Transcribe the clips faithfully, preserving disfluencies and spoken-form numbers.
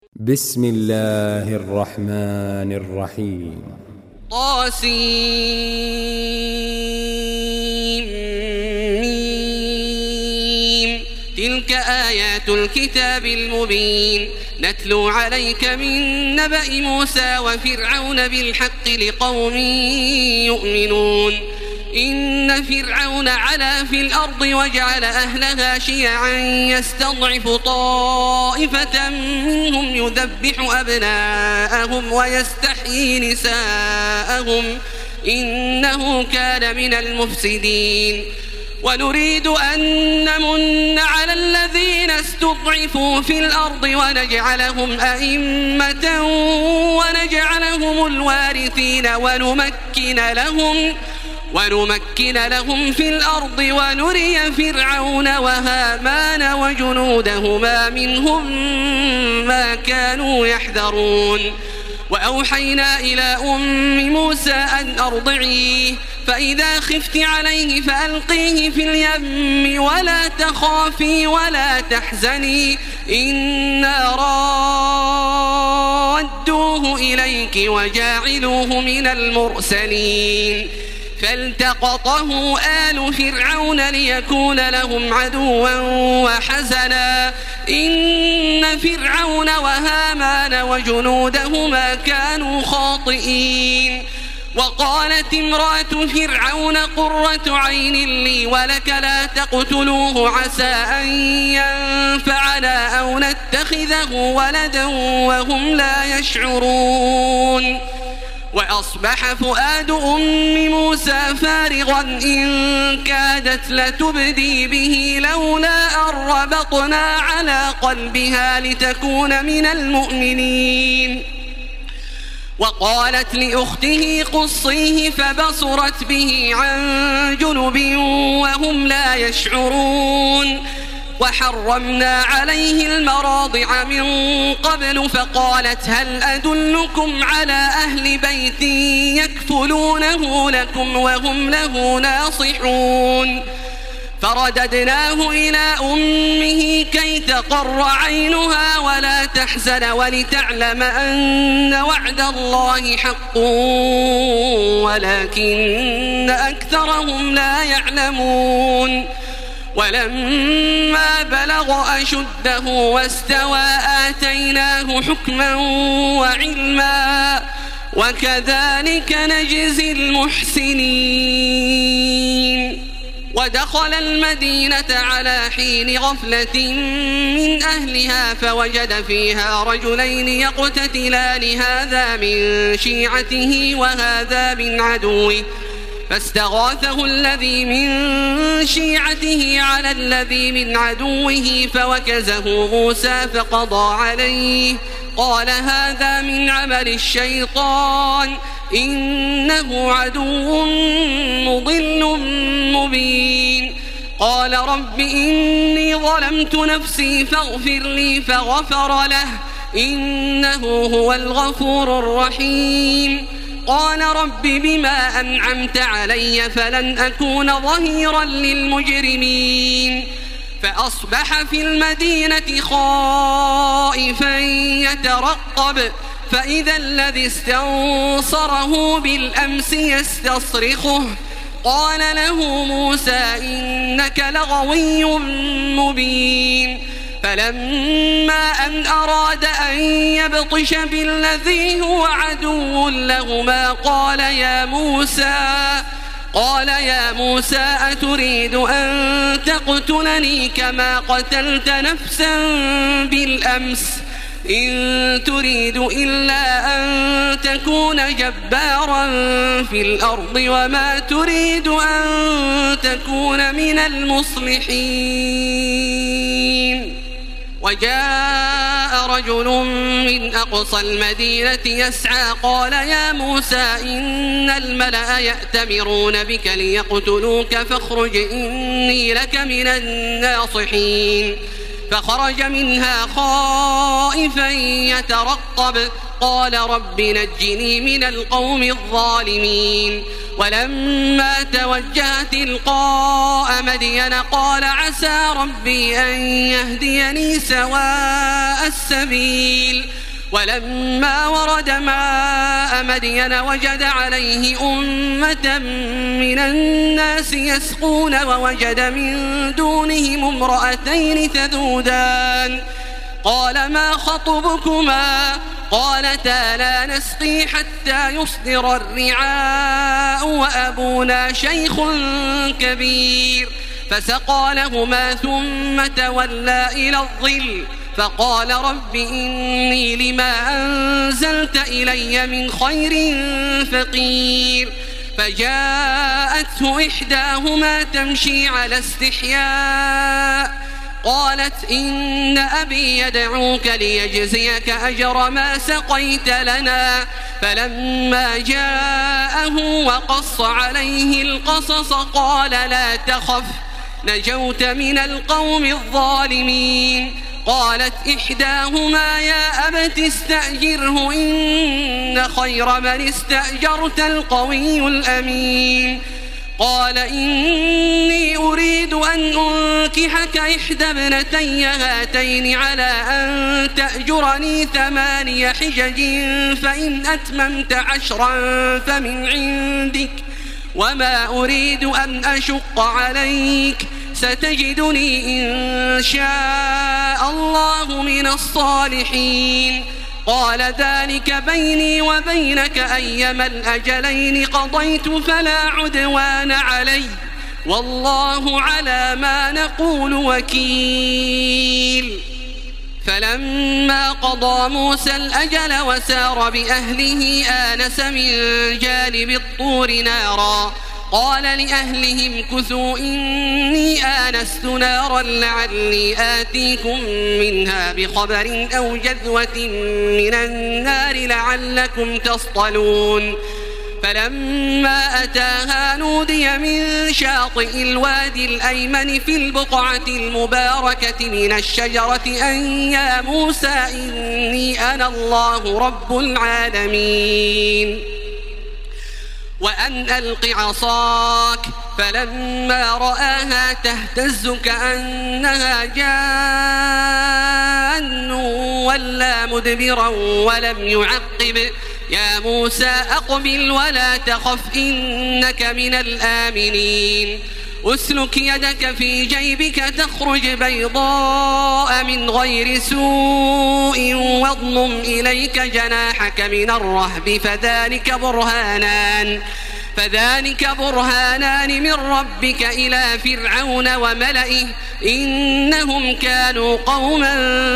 بسم الله الرحمن الرحيم. طاسيم. تلك آيات الكتاب المبين نتلو عليك من نبأ موسى وفرعون بالحق لقوم يؤمنون. إن فرعون علا في الأرض وجعل أهلها شيعا يستضعف طائفة منهم يذبح أبناءهم ويستحيي نساءهم إنه كان من المفسدين. ونريد أن نمن على الذين استضعفوا في الأرض ونجعلهم أئمة ونجعلهم الوارثين ونمكن لهم ونمكن لهم في الأرض ونري فرعون وهامان وجنودهما منهم ما كانوا يحذرون. وأوحينا إلى أم موسى أن أرضعيه فإذا خفت عليه فألقيه في اليم ولا تخافي ولا تحزني إنا رادوه إليك وجاعلوه من المرسلين. فالتقطه آل فرعون ليكون لهم عدوا وحزنا إن فرعون وهامان وجنودهما كانوا خاطئين. وقالت امرأة فرعون قرة عين لي ولك لا تقتلوه عسى أن ينفعنا أو نتخذه ولدا وهم لا يشعرون. وأصبح فؤاد أم موسى فارغا إن كادت لتبدي به لولا أن ربطنا على قلبها لتكون من المؤمنين. وقالت لأخته قصيه فبصرت به عن جنب وهم لا يشعرون. وحرمنا عليه المراضع من قبل فقالت هل أدلكم على أهل بيت يكفلونه لكم وهم له ناصحون. فرددناه إلى أمه كي تقر عينها ولا تحزن ولتعلم أن وعد الله حق ولكن أكثرهم لا يعلمون. ولما بلغ أشده واستوى آتيناه حكما وعلما وكذلك نجزي المحسنين. ودخل المدينة على حين غفلة من أهلها فوجد فيها رجلين يقتتلان هذا من شيعته وهذا من عدوه فاستغاثه الذي من شيعته على الذي من عدوه فوكزه موسى فقضى عليه قال هذا من عمل الشيطان إنه عدو مضل مبين. قال رب إني ظلمت نفسي فاغفر لي فغفر له إنه هو الغفور الرحيم. قال رب بما أنعمت علي فلن أكون ظهيرا للمجرمين. فأصبح في المدينة خائفا يترقب فإذا الذي استنصره بالأمس يستصرخه قال له موسى إنك لغوي مبين. فلما أن أراد أن يبطش بالذي هو عدو لهما قال يا موسى قال يا موسى أتريد أن تقتلني كما قتلت نفسا بالأمس إن تريد إلا أن تكون جبارا في الأرض وما تريد أن تكون من المصلحين. وجاء رجل من أقصى المدينة يسعى قال يا موسى إن الملأ يأتمرون بك ليقتلوك فاخرج إني لك من الناصحين. فخرج منها خائفا يترقب قال رب نجني من القوم الظالمين. ولما توجه تلقاء مدين قال عسى ربي أن يهديني سواء السبيل ولما ورد ماء مدين وجد عليه أمة من الناس يسقون ووجد من دونهم امرأتين تذودان قال ما خطبكما قالتا لا نسقي حتى يصدر الرعاء وأبونا شيخ كبير فسقى لهما ثم تولى إلى الظل فقال رب إني لما أنزلت إلي من خير فقير فجاءته إحداهما تمشي على استحياء قالت إن أبي يدعوك ليجزيك أجر ما سقيت لنا فلما جاءه وقص عليه القصص قال لا تخف نجوت من القوم الظالمين قالت إحداهما يا أبت استأجره إن خير من استأجرت القوي الأمين قال إني أريد أن أنكحك إحدى ابنتي هاتين على أن تأجرني ثماني حجج فإن أتممت عشرا فمن عندك وما أريد أن أشق عليك ستجدني إن شاء الله من الصالحين قال ذلك بيني وبينك أيما الأجلين قضيت فلا عدوان علي والله على ما نقول وكيل فلما قضى موسى الأجل وسار بأهله آنس من جانب الطور نارا قال لأهلهم كثوا إني آنست نارا لعلي آتيكم منها بخبر أو جذوة من النار لعلكم تصطلون فلما أتاها نودي من شاطئ الوادي الأيمن في البقعة المباركة من الشجرة أن يا موسى إني أنا الله رب العالمين وأن ألق عصاك فلما رآها تهتز كأنها جان ولا مدبرا ولم يعقب يا موسى أقبل ولا تخف إنك من الآمنين أسلك يدك في جيبك تخرج بيضاء من غير سوء واضمم إليك جناحك من الرهب فذلك برهانان فذلك برهانان من ربك إلى فرعون وملئه إنهم كانوا قوما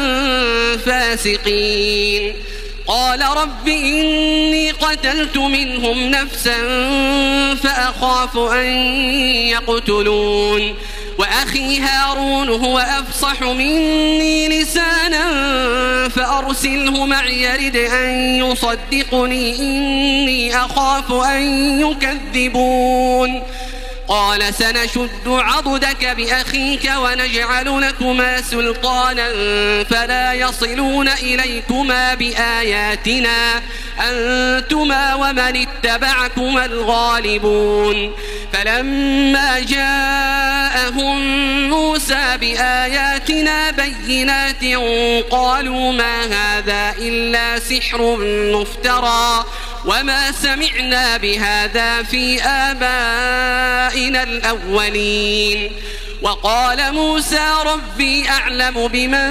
فاسقين قال رب إني قتلت منهم نفسا فأخاف أن يقتلون وأخي هارون هو أفصح مني لسانا فأرسله معي يرد أن يصدقني إني أخاف أن يكذبون قال سنشد عضدك بأخيك ونجعل لكما سلطانا فلا يصلون إليكما بآياتنا أنتما ومن اتبعكما الغالبون فلما جاءهم موسى بآياتنا بينات قالوا ما هذا إلا سحر مفترى وما سمعنا بهذا في آبائنا الأولين وقال موسى ربي أعلم بمن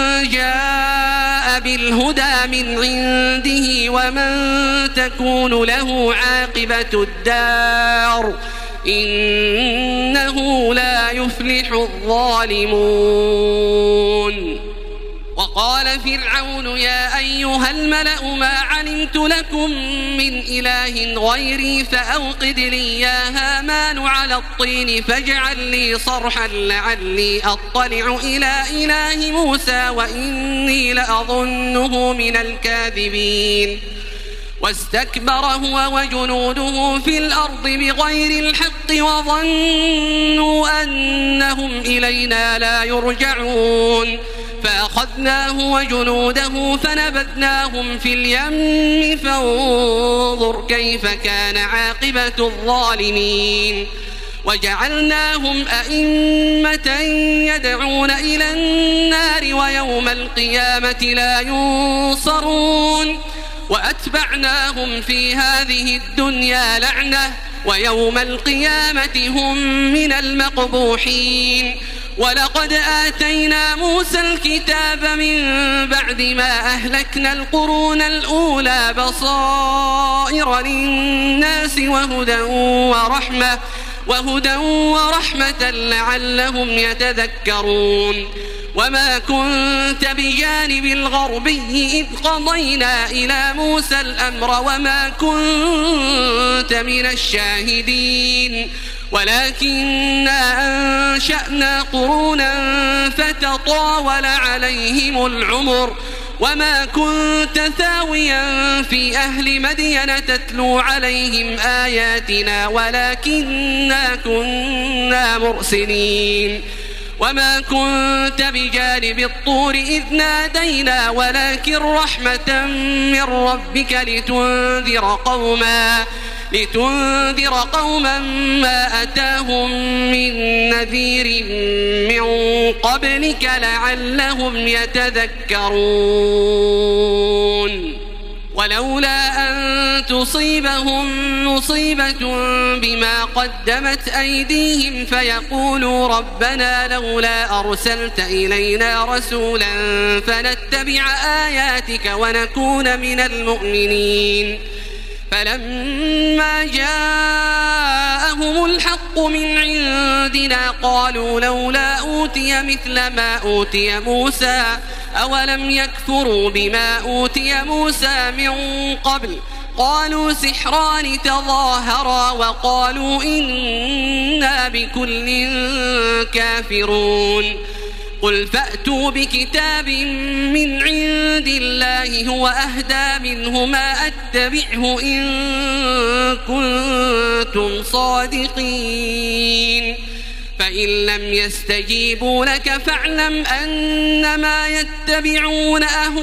جاء بالهدى من عنده ومن تكون له عاقبة الدار إنه لا يفلح الظالمون وقال فرعون يا أيها الملأ ما علمت لكم من إله غيري فأوقد لي يا هامان على الطين فاجعل لي صرحا لعلي أطلع إلى إله موسى وإني لأظنه من الكاذبين واستكبر هو وجنوده في الأرض بغير الحق وظنوا أنهم إلينا لا يرجعون فأخذناه وجنوده فنبذناهم في اليم فانظر كيف كان عاقبة الظالمين وجعلناهم أئمة يدعون إلى النار ويوم القيامة لا ينصرون وأتبعناهم في هذه الدنيا لعنة ويوم القيامة هم من المقبوحين ولقد آتينا موسى الكتاب من بعد ما أهلكنا القرون الأولى بصائر للناس وهدى ورحمة وهدى ورحمة لعلهم يتذكرون وما كنت بجانب الغربي إذ قضينا إلى موسى الأمر وما كنت من الشاهدين ولكننا أنشأنا قرونا فتطاول عليهم العمر وما كنت ثاويا في أهل مدين تتلو عليهم آياتنا ولكننا كنا مرسلين وما كنت بجانب الطور إذ نادينا ولكن رحمة من ربك لتنذر قوما لتنذر قوما ما أتاهم من نذير من قبلك لعلهم يتذكرون ولولا أن تصيبهم مصيبة بما قدمت أيديهم فيقولوا ربنا لولا أرسلت إلينا رسولا فنتبع آياتك ونكون من المؤمنين فلما جاءهم الحق من عندنا قالوا لولا أوتي مثل ما أوتي موسى أولم يكفروا بما أوتي موسى من قبل قالوا سحران تظاهرا وقالوا إنا بكل كافرون قل فأتوا بكتاب من عند الله هو أهدى منه ما أتبعه إن كنتم صادقين فإن لم يستجيبوا لك فاعلم أنما يتبعون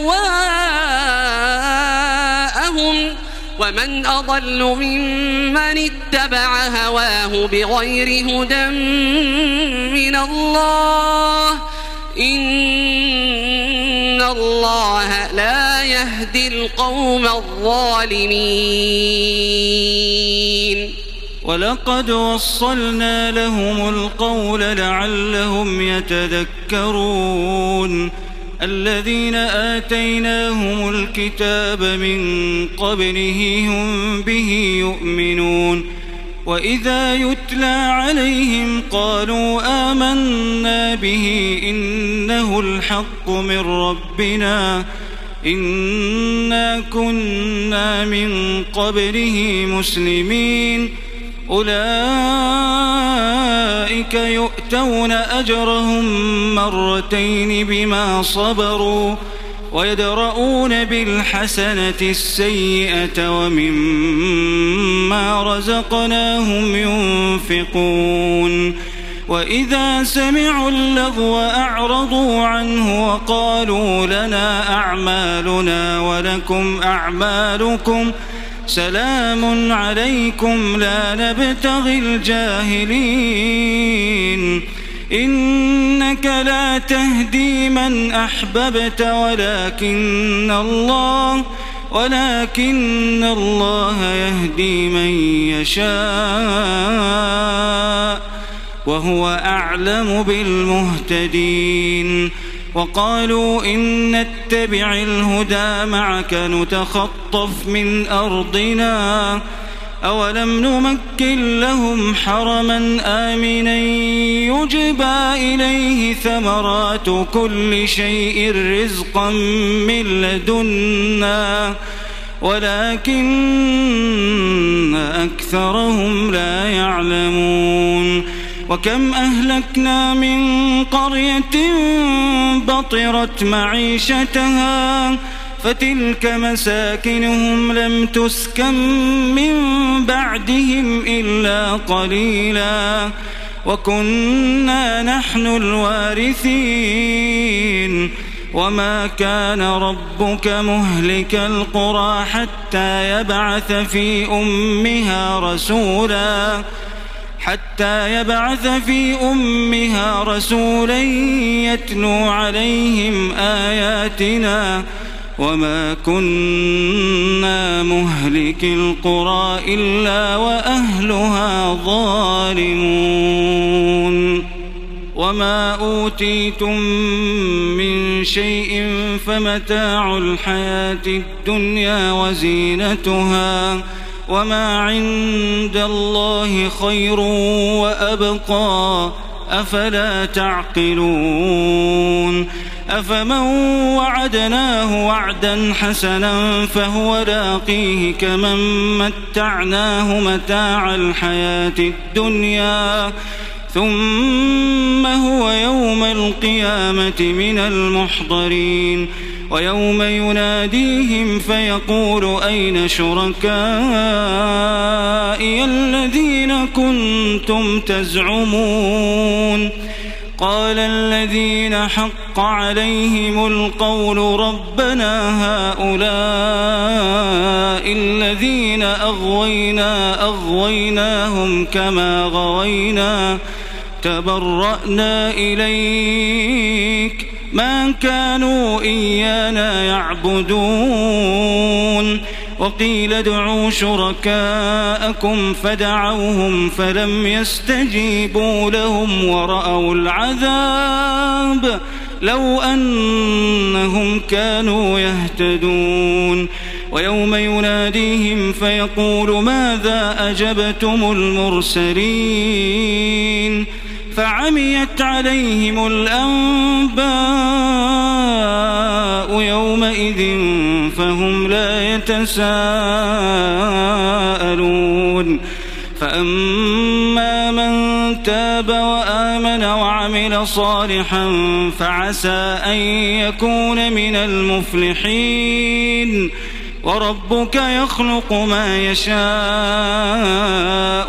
أهواءهم ومن أضل ممن اتبع هواه بغير هدى من الله إن الله لا يهدي القوم الظالمين ولقد وصلنا لهم القول لعلهم يتذكرون الذين آتيناهم الكتاب من قبله هم به يؤمنون وإذا يتلى عليهم قالوا آمنا به إنه الحق من ربنا إنا كنا من قبله مسلمين أولئك يؤتون أجرهم مرتين بما صبروا ويدرؤون بالحسنة السيئة ومما رزقناهم ينفقون وإذا سمعوا اللغو أعرضوا عنه وقالوا لنا أعمالنا ولكم أعمالكم سلام عليكم لا نبتغي الجاهلين إنك لا تهدي من أحببت ولكن الله ولكن الله يهدي من يشاء وهو أعلم بالمهتدين وقالوا إن نتبع الهدى معك نتخطف من أرضنا أولم نمكن لهم حرما آمنا يجبى إليه ثمرات كل شيء رزقا من لدنا ولكن أكثرهم لا يعلمون وكم أهلكنا من قرية بطرت معيشتها فتلك مساكنهم لم تسكن من بعدهم إلا قليلا وكنا نحن الوارثين وما كان ربك مهلك القرى حتى يبعث في أمها رسولا حتى يبعث في أمها رسولا يتلو عليهم آياتنا وما كنا مهلك القرى إلا وأهلها ظالمون وما أوتيتم من شيء فمتاع الحياة الدنيا وزينتها وما عند الله خير وأبقى أفلا تعقلون أفمن وعدناه وعدا حسنا فهو لاقيه كمن متعناه متاع الحياة الدنيا ثم هو يوم القيامة من المحضرين ويوم يناديهم فيقول أين شركائي الذين كنتم تزعمون قال الذين حق عليهم القول ربنا هؤلاء الذين أغوينا أغويناهم كما غوينا تبرأنا إليك ما كانوا إيانا يعبدون وقيل ادعوا شركاءكم فدعوهم فلم يستجيبوا لهم ورأوا العذاب لو أنهم كانوا يهتدون ويوم يناديهم فيقول ماذا أجبتم المرسلين فعميت عليهم الأنباء يومئذ فهم لا يتساءلون فأما من تاب وآمن وعمل صالحا فعسى أن يكون من المفلحين وربك يخلق ما يشاء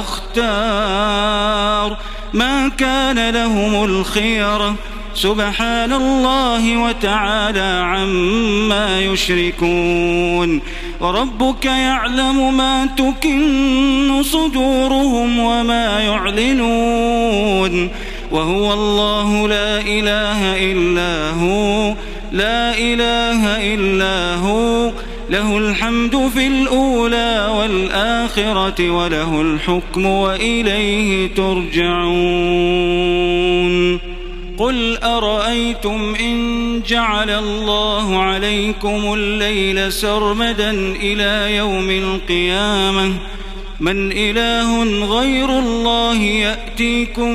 ويختار ما كان لهم الخيرة سبحان الله وتعالى عما يشركون وربك يعلم ما تكن صدورهم وما يعلنون وهو الله لا إله إلا هو لا إله إلا هو له الحمد في الأولى والآخرة وله الحكم وإليه ترجعون قل أرأيتم إن جعل الله عليكم الليل سرمدا إلى يوم القيامة من إله غير الله يأتيكم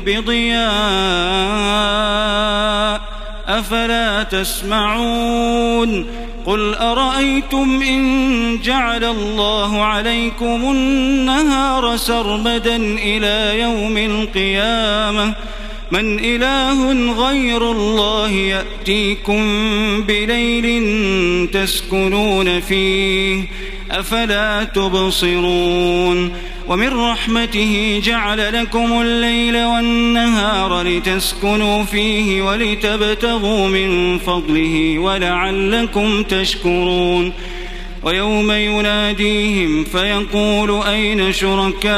بضياء أفلا تسمعون قل أرأيتم إن جعل الله عليكم النهار سرمدا إلى يوم القيامة من إله غير الله يأتيكم بليل تسكنون فيه أفلا تبصرون ومن رحمته جعل لكم الليل والنهار لتسكنوا فيه ولتبتغوا من فضله ولعلكم تشكرون ويوم يناديهم فيقول أين شركائي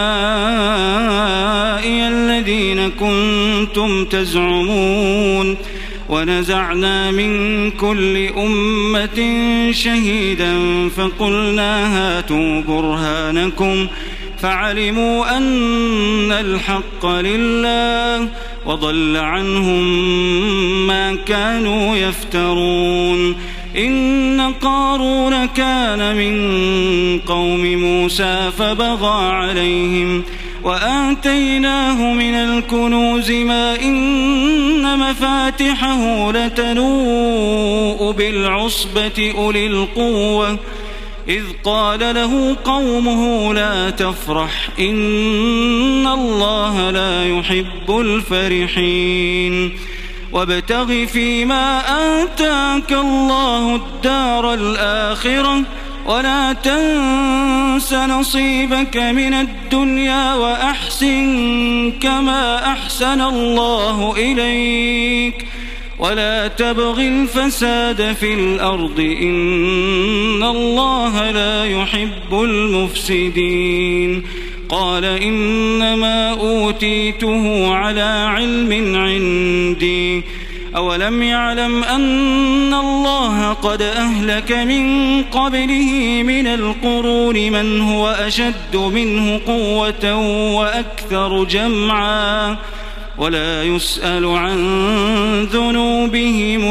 الذين كنتم تزعمون ونزعنا من كل أمة شهيدا فقلنا هاتوا برهانكم فعلموا أن الحق لله وضل عنهم ما كانوا يفترون إن قارون كان من قوم موسى فبغى عليهم وآتيناه من الكنوز ما إن مفاتحه لتنوء بالعصبة أولي القوة إذ قال له قومه لا تفرح إن الله لا يحب الفرحين وابتغ فيما آتاك الله الدار الآخرة ولا تنس نصيبك من الدنيا وأحسن كما أحسن الله إليك ولا تبغ الفساد في الأرض إن الله لا يحب المفسدين قال إنما أوتيته على علم عندي أولم يعلم أن الله قد أهلك من قبله من القرون من هو أشد منه قوة وأكثر جمعا ولا يسأل عن ذنوبهم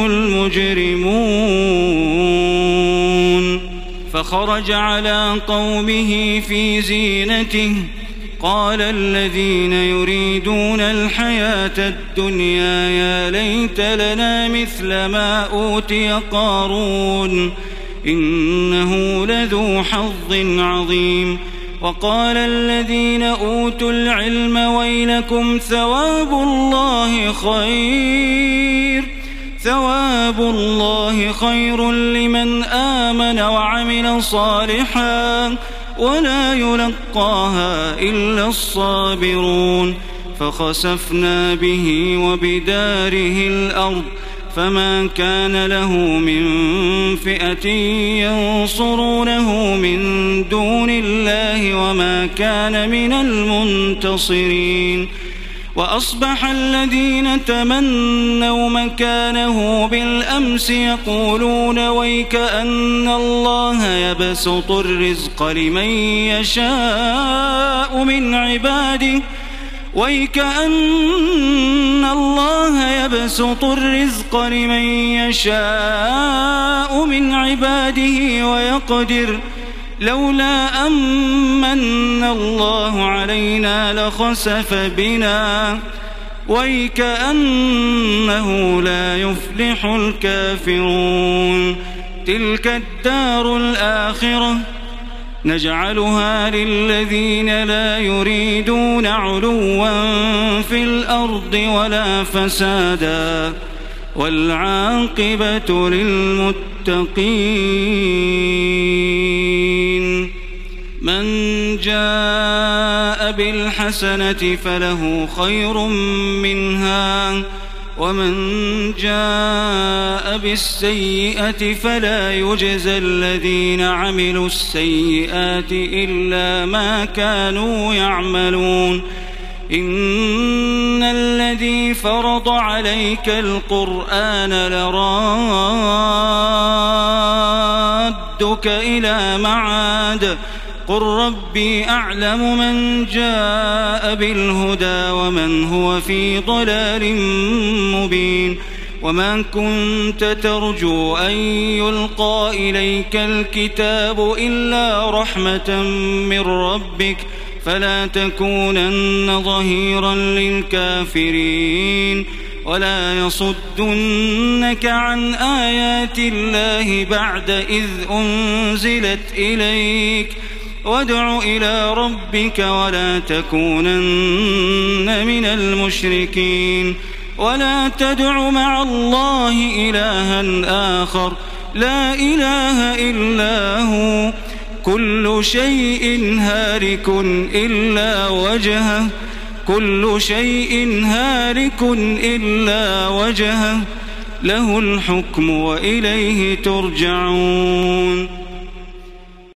المجرمون فخرج على قومه في زينته قال الذين يريدون الحياة الدنيا يا ليت لنا مثل ما أوتي قارون إنه لذو حظ عظيم وقال الذين أوتوا العلم ويلكم ثواب الله خير ثواب الله خير لمن آمن وعمل صالحا ولا يلقاها إلا الصابرون فخسفنا به وبداره الأرض فما كان له من فئة ينصرونه من دون الله وما كان من المنتصرين وأصبح الذين تمنوا مكانه بالأمس يقولون ويك أن الله يبسط الرزق لمن يشاء من عباده ويك أن الله يبسط الرزق لمن يشاء من عباده ويقدر لولا أمن الله علينا لخسف بنا ويكأنه لا يفلح الكافرون تلك الدار الآخرة نجعلها للذين لا يريدون علوا في الأرض ولا فسادا والعاقبة للمتقين من جاء بالحسنة فله خير منها ومن جاء بالسيئة فلا يجزى الذين عملوا السيئات إلا ما كانوا يعملون إن الذي فرض عليك القرآن لرادك إلى معاد قل ربي أعلم من جاء بالهدى ومن هو في ضلال مبين وما كنت ترجو أن يلقى إليك الكتاب إلا رحمة من ربك فلا تكونن ظهيرا للكافرين ولا يصدنك عن آيات الله بعد إذ أنزلت إليك وادع إلى ربك ولا تكونن من المشركين ولا تدع مع الله إلها آخر لا إله إلا هو كل شيء هالك إلا وجهه كل شيء هالك إلا وجهه له الحكم وإليه ترجعون